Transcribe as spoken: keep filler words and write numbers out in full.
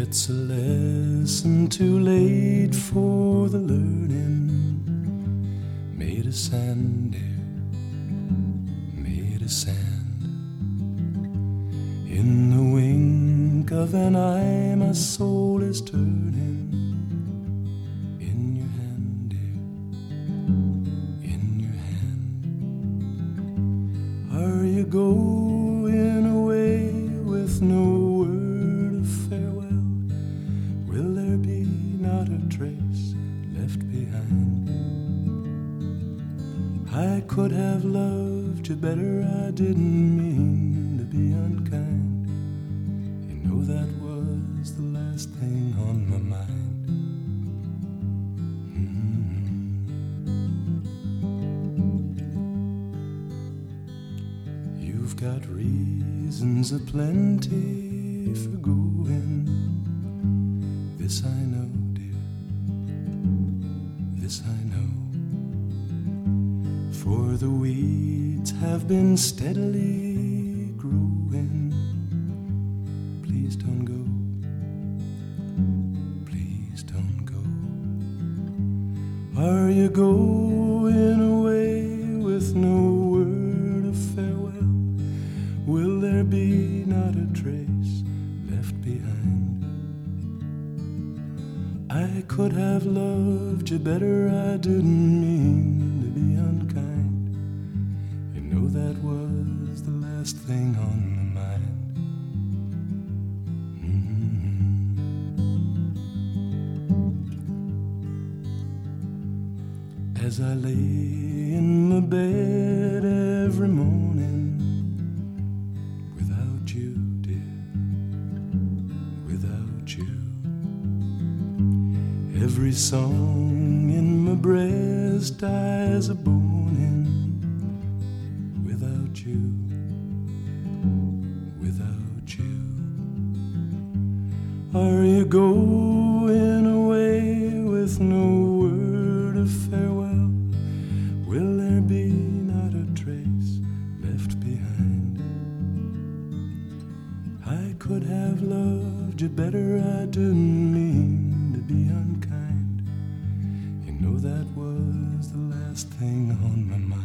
It's a lesson too late for the learning. Made of sand, dear, made of sand. In the wink of an eye, my soul is turning. In your hand, dear, in your hand. Are you going away with no word of farewell? Will there be not a trace left behind? I could have loved you better, I didn't mean to be unkind. You know that was the last thing on my mind. Mm-hmm. You've got reasons aplenty for going. This I know, dear, this I know. For the weeds have been steadily growing. Please don't go, please don't go. Are you going away with no word of farewell? Will there be not a trace left behind? I could have loved you better, I didn't mean to be unkind. You know that was the last thing on my mind. Mm-hmm. As I lay in my bed every morning, without you, dear, without you. Every song in my breast dies a boning. Without you, without you. Are you going away with no word of farewell? Will there be not a trace left behind? I could have loved you better, I didn't mean to be unkind. You know that was the last thing on my mind.